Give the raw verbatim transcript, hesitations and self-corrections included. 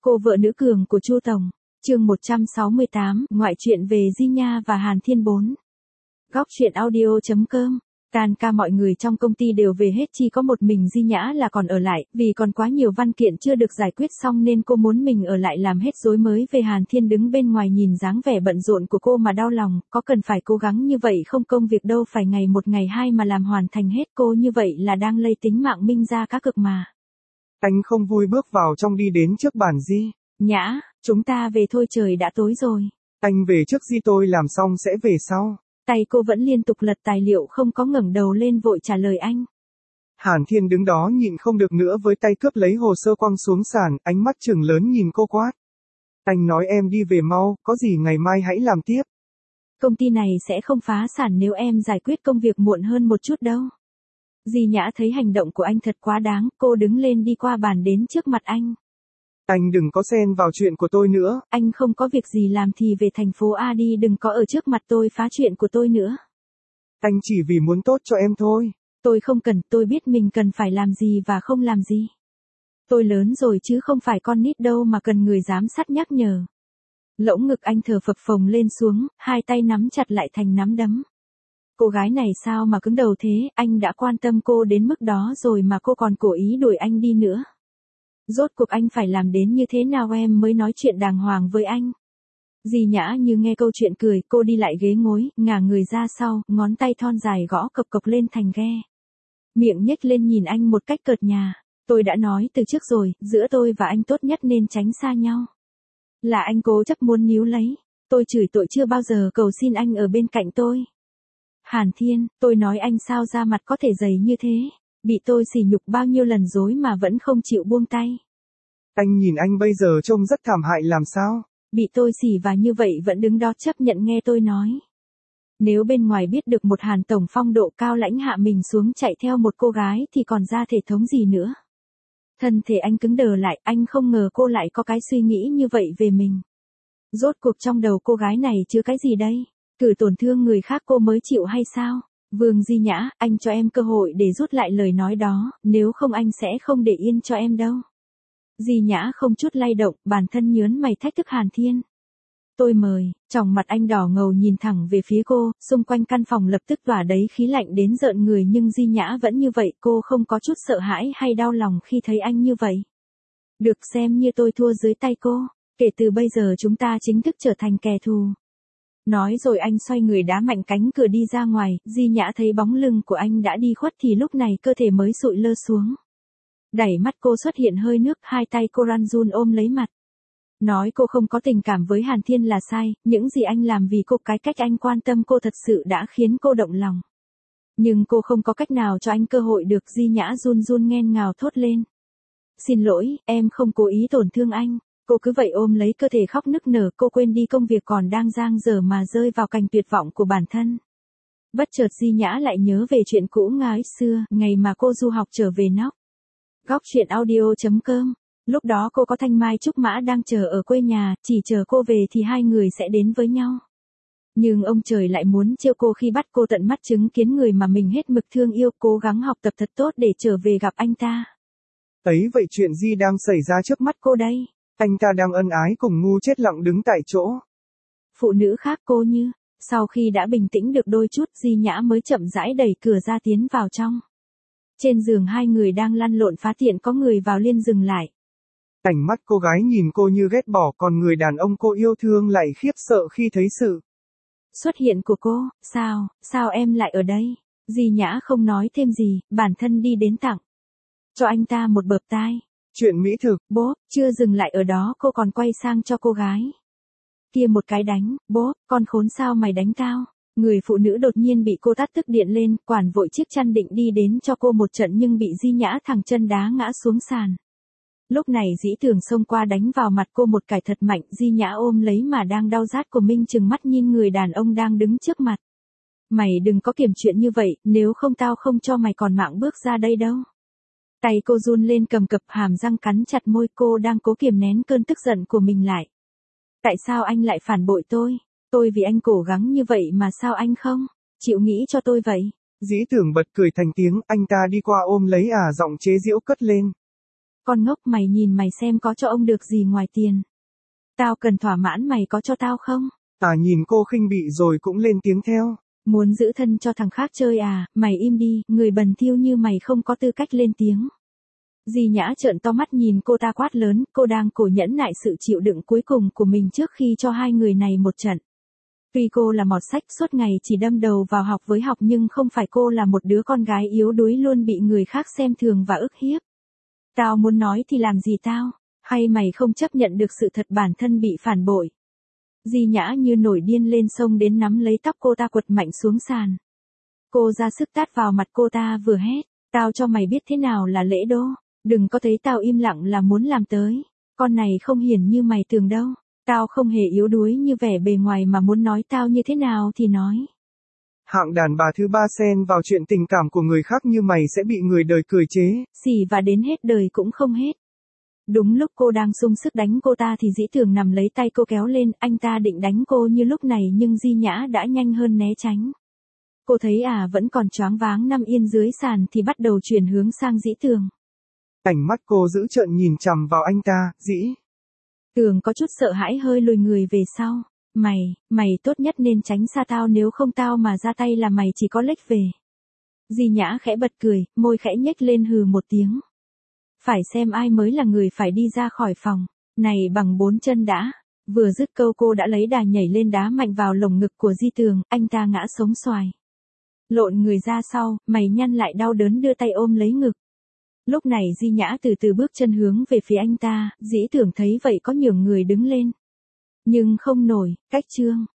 Cô vợ nữ cường của Chu Tổng, chương một trăm sáu mươi tám, ngoại truyện về Di Nha và Hàn Thiên bốn. Góc truyện audio chấm com. Tan ca mọi người trong công ty đều về hết, chỉ có một mình Di Nhã là còn ở lại, vì còn quá nhiều văn kiện chưa được giải quyết xong nên cô muốn mình ở lại làm hết rối mới về. Hàn Thiên đứng bên ngoài nhìn dáng vẻ bận rộn của cô mà đau lòng, có cần phải cố gắng như vậy không, công việc đâu phải ngày một ngày hai mà làm hoàn thành hết, cô như vậy là đang lây tính mạng Minh ra cá cực mà. Anh không vui bước vào trong đi đến trước bàn Di. Nhã, chúng ta về thôi, trời đã tối rồi. Anh về trước Di, tôi làm xong sẽ về sau. Tay cô vẫn liên tục lật tài liệu, không có ngẩng đầu lên vội trả lời anh. Hàn Thiên đứng đó nhịn không được nữa, với tay cướp lấy hồ sơ quăng xuống sàn, ánh mắt trừng lớn nhìn cô quát. Anh nói em đi về mau, có gì ngày mai hãy làm tiếp. Công ty này sẽ không phá sản nếu em giải quyết công việc muộn hơn một chút đâu. Di Nhã thấy hành động của anh thật quá đáng, cô đứng lên đi qua bàn đến trước mặt anh. Anh đừng có xen vào chuyện của tôi nữa. Anh không có việc gì làm thì về thành phố A đi, đừng có ở trước mặt tôi phá chuyện của tôi nữa. Anh chỉ vì muốn tốt cho em thôi. Tôi không cần, tôi biết mình cần phải làm gì và không làm gì. Tôi lớn rồi chứ không phải con nít đâu mà cần người giám sát nhắc nhở. Lỗng ngực anh thở phập phồng lên xuống, hai tay nắm chặt lại thành nắm đấm. Cô gái này sao mà cứng đầu thế, anh đã quan tâm cô đến mức đó rồi mà cô còn cố ý đuổi anh đi nữa. Rốt cuộc anh phải làm đến như thế nào em mới nói chuyện đàng hoàng với anh? Di Nhã như nghe câu chuyện cười, cô đi lại ghế ngồi, ngả người ra sau, ngón tay thon dài gõ cộc cộc lên thành ghe. Miệng nhếch lên nhìn anh một cách cợt nhả. Tôi đã nói từ trước rồi, giữa tôi và anh tốt nhất nên tránh xa nhau. Là anh cố chấp muốn níu lấy. Tôi chửi tội chưa bao giờ cầu xin anh ở bên cạnh tôi. Hàn Thiên, tôi nói anh sao da mặt có thể dày như thế. Bị tôi sỉ nhục bao nhiêu lần rồi mà vẫn không chịu buông tay. Anh nhìn anh bây giờ trông rất thảm hại làm sao? Bị tôi sỉ và như vậy vẫn đứng đó chấp nhận nghe tôi nói. Nếu bên ngoài biết được một Hàn Tổng phong độ cao lãnh hạ mình xuống chạy theo một cô gái thì còn ra thể thống gì nữa. Thân thể anh cứng đờ lại, anh không ngờ cô lại có cái suy nghĩ như vậy về mình. Rốt cuộc trong đầu cô gái này chứa cái gì đây? Cử tổn thương người khác cô mới chịu hay sao? Vương Di Nhã, anh cho em cơ hội để rút lại lời nói đó, nếu không anh sẽ không để yên cho em đâu. Di Nhã không chút lay động, bản thân nhớn mày thách thức Hàn Thiên. Tôi mời, tròng mặt anh đỏ ngầu nhìn thẳng về phía cô, xung quanh căn phòng lập tức tỏa đấy khí lạnh đến rợn người, nhưng Di Nhã vẫn như vậy, cô không có chút sợ hãi hay đau lòng khi thấy anh như vậy. Được xem như tôi thua dưới tay cô, kể từ bây giờ chúng ta chính thức trở thành kẻ thù. Nói rồi anh xoay người đá mạnh cánh cửa đi ra ngoài, Di Nhã thấy bóng lưng của anh đã đi khuất thì lúc này cơ thể mới sụi lơ xuống. Đẩy mắt cô xuất hiện hơi nước, hai tay cô run run ôm lấy mặt. Nói cô không có tình cảm với Hàn Thiên là sai, những gì anh làm vì cô, cái cách anh quan tâm cô thật sự đã khiến cô động lòng. Nhưng cô không có cách nào cho anh cơ hội được. Di Nhã run run nghẹn ngào thốt lên. Xin lỗi, em không cố ý tổn thương anh. Cô cứ vậy ôm lấy cơ thể khóc nức nở, cô quên đi công việc còn đang dang dở mà rơi vào cảnh tuyệt vọng của bản thân. Bất chợt Di Nhã lại nhớ về chuyện cũ ngày xưa, ngày mà cô du học trở về Nóc. Góc truyện audio chấm com. Lúc đó cô có Thanh Mai Trúc Mã đang chờ ở quê nhà, chỉ chờ cô về thì hai người sẽ đến với nhau. Nhưng ông trời lại muốn trêu cô khi bắt cô tận mắt chứng kiến người mà mình hết mực thương yêu, cố gắng học tập thật tốt để trở về gặp anh ta. Ấy vậy chuyện gì đang xảy ra trước mắt cô đây? Anh ta đang ân ái cùng ngu chết lặng đứng tại chỗ. Phụ nữ khác cô như. Sau khi đã bình tĩnh được đôi chút, Di Nhã mới chậm rãi đẩy cửa ra tiến vào trong. Trên giường hai người đang lăn lộn phá tiện, có người vào liền dừng lại. Cảnh mắt cô gái nhìn cô như ghét bỏ, còn người đàn ông cô yêu thương lại khiếp sợ khi thấy sự xuất hiện của cô. Sao, sao em lại ở đây? Di Nhã không nói thêm gì, bản thân đi đến tặng cho anh ta một bợp tai. Chuyện mỹ thực. Bố, chưa dừng lại ở đó, cô còn quay sang cho cô gái kia một cái đánh. Bố, con khốn sao mày đánh tao? Người phụ nữ đột nhiên bị cô tát tức điện lên, quản vội chiếc chăn định đi đến cho cô một trận nhưng bị Di Nhã thẳng chân đá ngã xuống sàn. Lúc này Dĩ Tường xông qua đánh vào mặt cô một cải thật mạnh, Di Nhã ôm lấy mà đang đau rát của mình, trừng mắt nhìn người đàn ông đang đứng trước mặt. Mày đừng có kiềm chuyện như vậy, nếu không tao không cho mày còn mạng bước ra đây đâu. Tay cô run lên cầm cập, hàm răng cắn chặt môi, cô đang cố kiềm nén cơn tức giận của mình lại. Tại sao anh lại phản bội tôi? Tôi vì anh cố gắng như vậy mà sao anh không chịu nghĩ cho tôi vậy? Dĩ Tưởng bật cười thành tiếng, anh ta đi qua ôm lấy à, giọng chế giễu cất lên. Con ngốc mày nhìn mày xem có cho ông được gì ngoài tiền. Tao cần thỏa mãn mày có cho tao không? À nhìn cô khinh bỉ rồi cũng lên tiếng theo. Muốn giữ thân cho thằng khác chơi à, mày im đi, người bần thiêu như mày không có tư cách lên tiếng. Di Nhã trợn to mắt nhìn cô ta quát lớn, cô đang cố nhẫn nại sự chịu đựng cuối cùng của mình trước khi cho hai người này một trận. Tuy cô là mọt sách suốt ngày chỉ đâm đầu vào học với học nhưng không phải cô là một đứa con gái yếu đuối luôn bị người khác xem thường và ức hiếp. Tao muốn nói thì làm gì tao, hay mày không chấp nhận được sự thật bản thân bị phản bội. Di Nhã như nổi điên lên xông đến nắm lấy tóc cô ta quật mạnh xuống sàn. Cô ra sức tát vào mặt cô ta vừa hét, tao cho mày biết thế nào là lễ đô, đừng có thấy tao im lặng là muốn làm tới, con này không hiền như mày tưởng đâu, tao không hề yếu đuối như vẻ bề ngoài mà muốn nói tao như thế nào thì nói. Hạng đàn bà thứ ba xen vào chuyện tình cảm của người khác như mày sẽ bị người đời cười chế. Xỉ và đến hết đời cũng không hết. Đúng lúc cô đang sung sức đánh cô ta thì Dĩ Tường nằm lấy tay cô kéo lên, anh ta định đánh cô như lúc này nhưng Di Nhã đã nhanh hơn né tránh. Cô thấy à vẫn còn choáng váng nằm yên dưới sàn thì bắt đầu chuyển hướng sang Dĩ Tường. Ánh mắt cô giữ trợn nhìn chằm vào anh ta, Dĩ Tường có chút sợ hãi hơi lùi người về sau. Mày, mày tốt nhất nên tránh xa tao nếu không tao mà ra tay là mày chỉ có lếch về. Di Nhã khẽ bật cười, môi khẽ nhếch lên hừ một tiếng. Phải xem ai mới là người phải đi ra khỏi phòng, này bằng bốn chân đã. Vừa dứt câu cô đã lấy đà nhảy lên đá mạnh vào lồng ngực của Di Tường, anh ta ngã sống xoài. Lộn người ra sau, mày nhăn lại đau đớn đưa tay ôm lấy ngực. Lúc này Di Nhã từ từ bước chân hướng về phía anh ta, Dĩ Tưởng thấy vậy có nhường người đứng lên. Nhưng không nổi, cách trương.